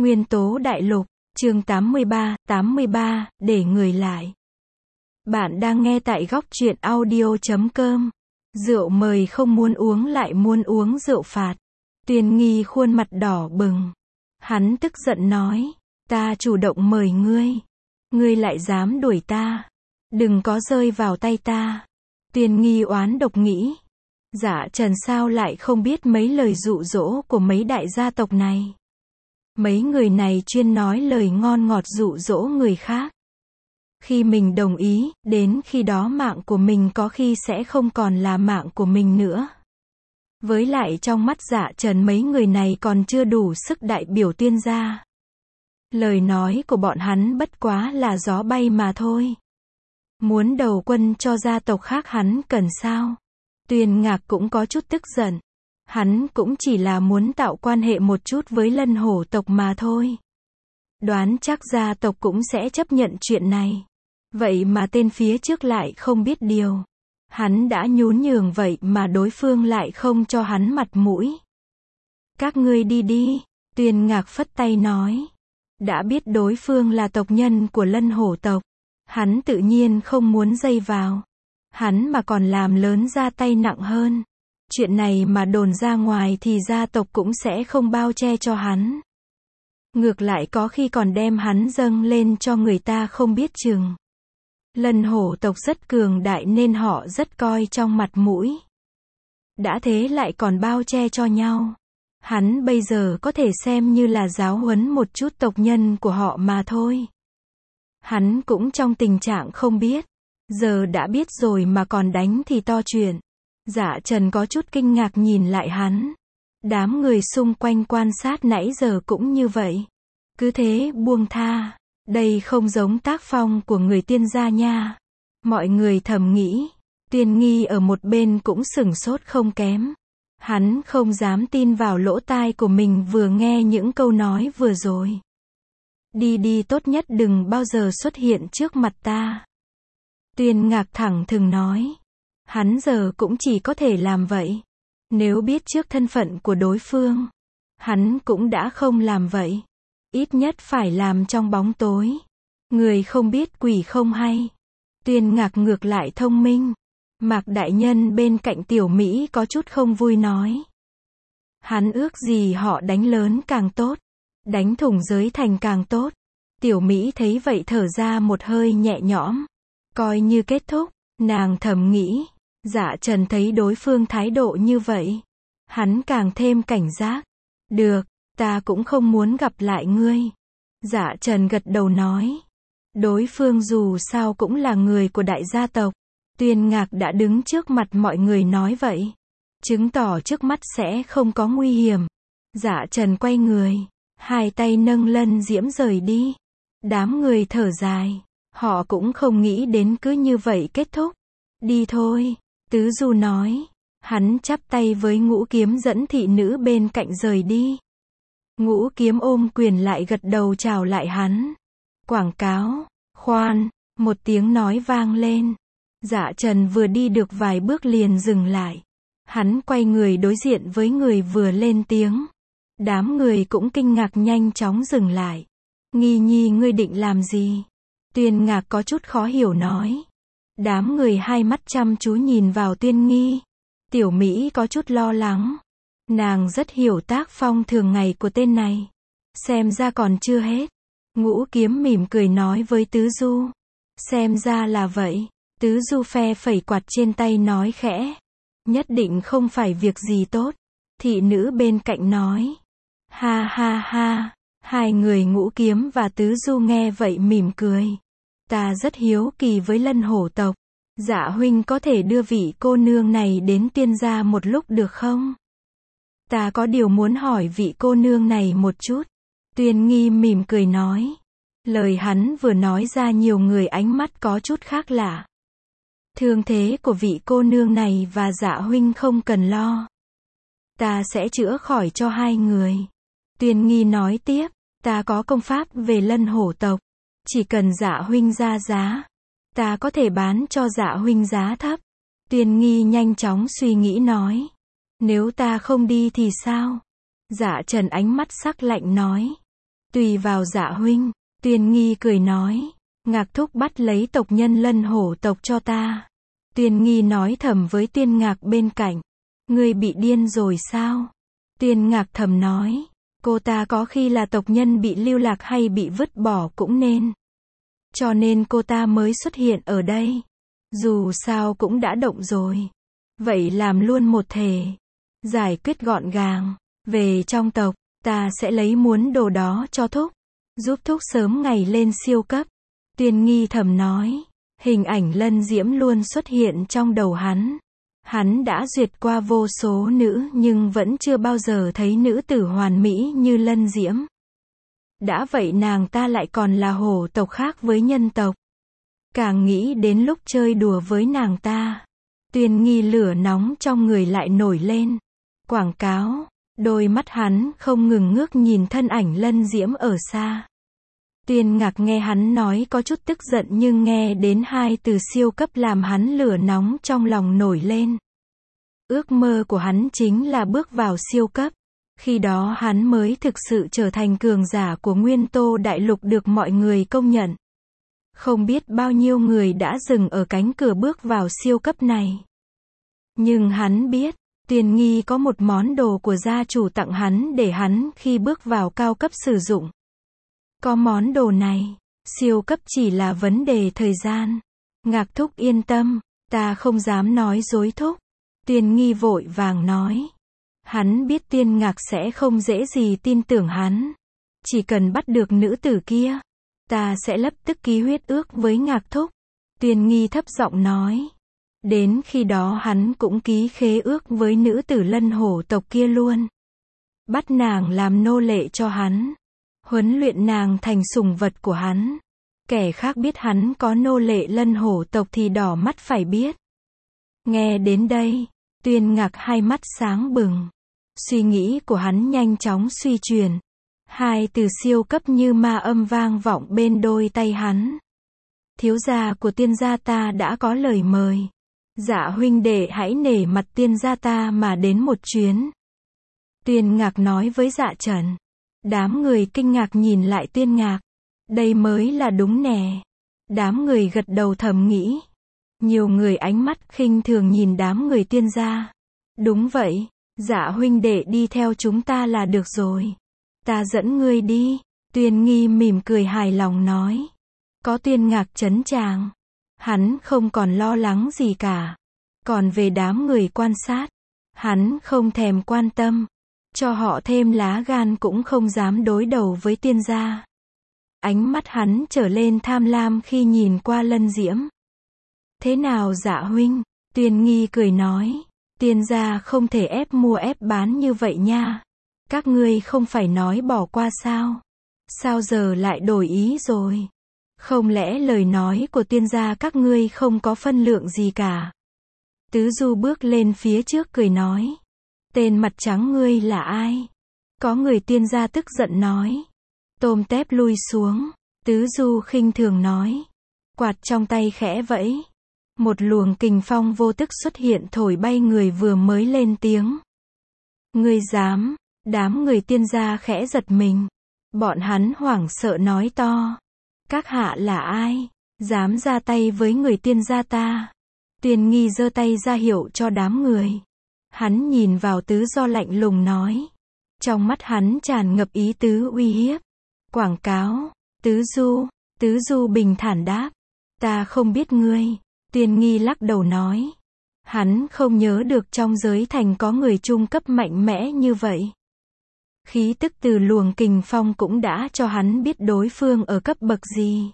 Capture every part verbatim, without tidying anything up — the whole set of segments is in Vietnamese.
Nguyên tố đại lục, chương tám mươi ba, tám mươi ba, để người lại. Bạn đang nghe tại góc truyện audio chấm com. Rượu mời không muốn uống lại muốn uống rượu phạt. Tuyên Nghi khuôn mặt đỏ bừng. Hắn tức giận nói, ta chủ động mời ngươi. Ngươi lại dám đuổi ta. Đừng có rơi vào tay ta. Tuyên Nghi oán độc nghĩ. Dạ Trần sao lại không biết mấy lời dụ dỗ của mấy đại gia tộc này. Mấy người này chuyên nói lời ngon ngọt dụ dỗ người khác. Khi mình đồng ý, đến khi đó mạng của mình có khi sẽ không còn là mạng của mình nữa. Với lại trong mắt Dạ Trần mấy người này còn chưa đủ sức đại biểu Tuyên gia. Lời nói của bọn hắn bất quá là gió bay mà thôi. Muốn đầu quân cho gia tộc khác hắn cần sao? Tuyên Ngạc cũng có chút tức giận. Hắn cũng chỉ là muốn tạo quan hệ một chút với Lân Hổ tộc mà thôi. Đoán chắc gia tộc cũng sẽ chấp nhận chuyện này. Vậy mà tên phía trước lại không biết điều. Hắn đã nhún nhường vậy mà đối phương lại không cho hắn mặt mũi. Các ngươi đi đi, Tuyên Ngạc phất tay nói. Đã biết đối phương là tộc nhân của Lân Hổ tộc. Hắn tự nhiên không muốn dây vào. Hắn mà còn làm lớn ra tay nặng hơn. Chuyện này mà đồn ra ngoài thì gia tộc cũng sẽ không bao che cho hắn. Ngược lại có khi còn đem hắn dâng lên cho người ta không biết chừng. Lân Hổ tộc rất cường đại nên họ rất coi trong mặt mũi. Đã thế lại còn bao che cho nhau. Hắn bây giờ có thể xem như là giáo huấn một chút tộc nhân của họ mà thôi. Hắn cũng trong tình trạng không biết. Giờ đã biết rồi mà còn đánh thì to chuyện. Dạ Trần có chút kinh ngạc nhìn lại hắn. Đám người xung quanh quan sát nãy giờ cũng như vậy. Cứ thế buông tha. Đây không giống tác phong của người Tiên gia nha. Mọi người thầm nghĩ. Tuyên Nghi ở một bên cũng sửng sốt không kém. Hắn không dám tin vào lỗ tai của mình vừa nghe những câu nói vừa rồi. Đi đi, tốt nhất đừng bao giờ xuất hiện trước mặt ta. Tuyên Ngạc thẳng thừng nói. Hắn giờ cũng chỉ có thể làm vậy. Nếu biết trước thân phận của đối phương, hắn cũng đã không làm vậy. Ít nhất phải làm trong bóng tối. Người không biết quỷ không hay. Tuyên Ngạc ngược lại thông minh. Mạc đại nhân bên cạnh Tiểu Mỹ có chút không vui nói. Hắn ước gì họ đánh lớn càng tốt. Đánh thủng giới thành càng tốt. Tiểu Mỹ thấy vậy thở ra một hơi nhẹ nhõm. Coi như kết thúc. Nàng thầm nghĩ. Dạ Trần thấy đối phương thái độ như vậy. Hắn càng thêm cảnh giác. Được, ta cũng không muốn gặp lại ngươi. Dạ Trần gật đầu nói. Đối phương dù sao cũng là người của đại gia tộc. Tuyên Ngạc đã đứng trước mặt mọi người nói vậy. Chứng tỏ trước mắt sẽ không có nguy hiểm. Dạ Trần quay người. Hai tay nâng Lân Diễm rời đi. Đám người thở dài. Họ cũng không nghĩ đến cứ như vậy kết thúc. Đi thôi. Tứ Du nói. Hắn chắp tay với Ngũ Kiếm dẫn thị nữ bên cạnh rời đi. Ngũ Kiếm ôm quyền lại gật đầu chào lại hắn. Quảng cáo. Khoan. Một tiếng nói vang lên. Dạ Trần vừa đi được vài bước liền dừng lại. Hắn quay người đối diện với người vừa lên tiếng. Đám người cũng kinh ngạc nhanh chóng dừng lại. Nghi Nhi, ngươi định làm gì? Tuyên Ngạc có chút khó hiểu nói. Đám người hai mắt chăm chú nhìn vào Tuyên Nghi. Tiểu Mỹ có chút lo lắng. Nàng rất hiểu tác phong thường ngày của tên này. Xem ra còn chưa hết. Ngũ Kiếm mỉm cười nói với Tứ Du. Xem ra là vậy. Tứ Du phe phẩy quạt trên tay nói khẽ. Nhất định không phải việc gì tốt. Thị nữ bên cạnh nói. Ha ha ha. Hai người Ngũ Kiếm và Tứ Du nghe vậy mỉm cười. Ta rất hiếu kỳ với Lân Hổ tộc. Dạ huynh có thể đưa vị cô nương này đến Tuyên gia một lúc được không? Ta có điều muốn hỏi vị cô nương này một chút. Tuyên Nghi mỉm cười nói. Lời hắn vừa nói ra nhiều người ánh mắt có chút khác lạ. Thương thế của vị cô nương này và Dạ huynh không cần lo. Ta sẽ chữa khỏi cho hai người. Tuyên Nghi nói tiếp. Ta có công pháp về Lân Hổ tộc. Chỉ cần Dạ huynh ra giá. Ta có thể bán cho Dạ huynh giá thấp. Tuyên Nghi nhanh chóng suy nghĩ nói. Nếu ta không đi thì sao? Dạ Trần ánh mắt sắc lạnh nói. Tùy vào Dạ huynh. Tuyên Nghi cười nói. Ngạc thúc bắt lấy tộc nhân Lân Hổ tộc cho ta. Tuyên Nghi nói thầm với Tuyên Ngạc bên cạnh. Ngươi bị điên rồi sao? Tuyên Ngạc thầm nói. Cô ta có khi là tộc nhân bị lưu lạc hay bị vứt bỏ cũng nên. Cho nên cô ta mới xuất hiện ở đây. Dù sao cũng đã động rồi. Vậy làm luôn một thể. Giải quyết gọn gàng. Về trong tộc, ta sẽ lấy muốn đồ đó cho thúc. Giúp thúc sớm ngày lên siêu cấp. Tuyên Nghi thầm nói. Hình ảnh Lân Diễm luôn xuất hiện trong đầu hắn. Hắn đã duyệt qua vô số nữ nhưng vẫn chưa bao giờ thấy nữ tử hoàn mỹ như Lân Diễm. Đã vậy nàng ta lại còn là hổ tộc khác với nhân tộc. Càng nghĩ đến lúc chơi đùa với nàng ta, Tuyên Nghi lửa nóng trong người lại nổi lên. Quảng cáo, đôi mắt hắn không ngừng ngước nhìn thân ảnh Lân Diễm ở xa. Tuyên Ngạc nghe hắn nói có chút tức giận nhưng nghe đến hai từ siêu cấp làm hắn lửa nóng trong lòng nổi lên. Ước mơ của hắn chính là bước vào siêu cấp. Khi đó hắn mới thực sự trở thành cường giả của Nguyên Tô Đại Lục được mọi người công nhận. Không biết bao nhiêu người đã dừng ở cánh cửa bước vào siêu cấp này. Nhưng hắn biết, Tuyên Nghi có một món đồ của gia chủ tặng hắn để hắn khi bước vào cao cấp sử dụng. Có món đồ này, siêu cấp chỉ là vấn đề thời gian. Ngạc thúc yên tâm, ta không dám nói dối thúc. Tuyên Nghi vội vàng nói. Hắn biết Tuyên Ngạc sẽ không dễ gì tin tưởng hắn. Chỉ cần bắt được nữ tử kia, ta sẽ lập tức ký huyết ước với Ngạc thúc. Tuyên Nghi thấp giọng nói. Đến khi đó hắn cũng ký khế ước với nữ tử Lân Hổ tộc kia luôn. Bắt nàng làm nô lệ cho hắn. Huấn luyện nàng thành sủng vật của hắn. Kẻ khác biết hắn có nô lệ Lân Hổ tộc thì đỏ mắt phải biết. Nghe đến đây, Tuyên Ngạc hai mắt sáng bừng. Suy nghĩ của hắn nhanh chóng suy chuyển. Hai từ siêu cấp như ma âm vang vọng bên đôi tay hắn. Thiếu gia của Tiên gia ta đã có lời mời. Dạ huynh đệ hãy nể mặt Tiên gia ta mà đến một chuyến. Tuyên Ngạc nói với Dạ Trần. Đám người kinh ngạc nhìn lại Tuyên Ngạc. Đây mới là đúng nè. Đám người gật đầu thầm nghĩ. Nhiều người ánh mắt khinh thường nhìn đám người Tiên gia. Đúng vậy, Dạ huynh đệ đi theo chúng ta là được rồi. Ta dẫn ngươi đi. Tuyên Nghi mỉm cười hài lòng nói. Có Tuyên Ngạc trấn tràng, hắn không còn lo lắng gì cả. Còn về đám người quan sát, hắn không thèm quan tâm. Cho họ thêm lá gan cũng không dám đối đầu với Tiên gia. Ánh mắt hắn trở lên tham lam khi nhìn qua Lân Diễm. Thế nào Dạ huynh? Tuyên Nghi cười nói. Tiên gia không thể ép mua ép bán như vậy nha. Các ngươi không phải nói bỏ qua sao? Sao giờ lại đổi ý rồi? Không lẽ lời nói của Tiên gia các ngươi không có phân lượng gì cả? Tứ Du bước lên phía trước cười nói. Tên mặt trắng ngươi là ai? Có người Tiên gia tức giận nói. Tôm tép lui xuống. Tứ Du khinh thường nói. Quạt trong tay khẽ vẫy. Một luồng kình phong vô tức xuất hiện thổi bay người vừa mới lên tiếng. Ngươi dám? Đám người Tiên gia khẽ giật mình. Bọn hắn hoảng sợ nói to. Các hạ là ai? Dám ra tay với người Tiên gia ta? Tuyên Nghi giơ tay ra hiệu cho đám người. Hắn nhìn vào Tứ Do lạnh lùng nói. Trong mắt hắn tràn ngập ý tứ uy hiếp. Quảng cáo. Tứ Du. Tứ Du bình thản đáp. Ta không biết ngươi. Tuyên Nghi lắc đầu nói. Hắn không nhớ được trong giới thành có người trung cấp mạnh mẽ như vậy. Khí tức từ luồng kình phong cũng đã cho hắn biết đối phương ở cấp bậc gì.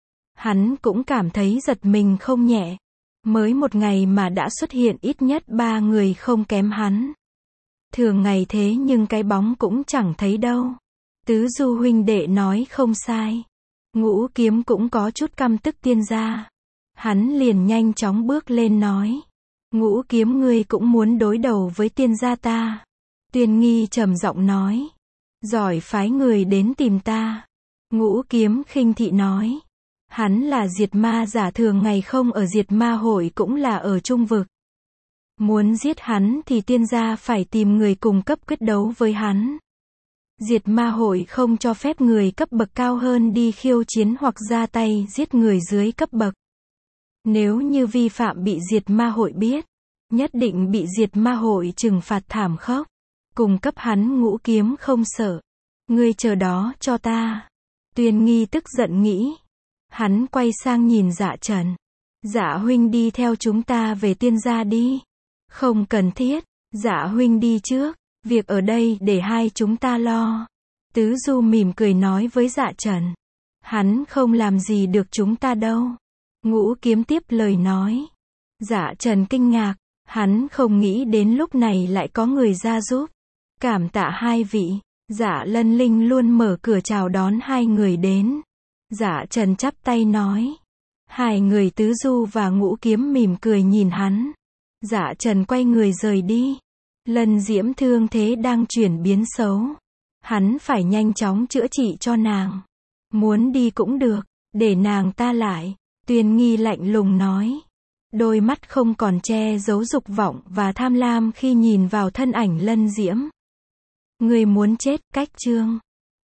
Hắn cũng cảm thấy giật mình không nhẹ. Mới một ngày mà đã xuất hiện ít nhất ba người không kém hắn. Thường ngày thế nhưng cái bóng cũng chẳng thấy đâu. Tứ Du huynh đệ nói không sai. Ngũ Kiếm cũng có chút căm tức Tiên gia. Hắn liền nhanh chóng bước lên nói. Ngũ Kiếm ngươi cũng muốn đối đầu với Tiên gia ta. Tuyên Nghi trầm giọng nói. Giỏi phái người đến tìm ta. Ngũ Kiếm khinh thị nói. Hắn là diệt ma giả thường ngày không ở diệt ma hội cũng là ở trung vực. Muốn giết hắn thì Tiên gia phải tìm người cùng cấp quyết đấu với hắn. Diệt ma hội không cho phép người cấp bậc cao hơn đi khiêu chiến hoặc ra tay giết người dưới cấp bậc. Nếu như vi phạm bị diệt ma hội biết, nhất định bị diệt ma hội trừng phạt thảm khốc. Cùng cấp hắn ngũ kiếm không sợ. Ngươi chờ đó cho ta. Tuyên Nghi tức giận nghĩ. Hắn quay sang nhìn Dạ Trần. Dạ huynh đi theo chúng ta về Tiên gia đi. Không cần thiết. Dạ huynh đi trước. Việc ở đây để hai chúng ta lo. Tứ Du mỉm cười nói với Dạ Trần. Hắn không làm gì được chúng ta đâu. Ngũ kiếm tiếp lời nói. Dạ Trần kinh ngạc. Hắn không nghĩ đến lúc này lại có người ra giúp. Cảm tạ hai vị. Dạ Lân Linh luôn mở cửa chào đón hai người đến. Dạ Trần chắp tay nói. Hai người Tứ Du và Ngũ Kiếm mỉm cười nhìn hắn. Dạ Trần quay người rời đi. Lân Diễm thương thế đang chuyển biến xấu. Hắn phải nhanh chóng chữa trị cho nàng. Muốn đi cũng được, để nàng ta lại. Tuyên Nghi lạnh lùng nói. Đôi mắt không còn che giấu dục vọng và tham lam khi nhìn vào thân ảnh Lân Diễm. Người muốn chết, cách chương.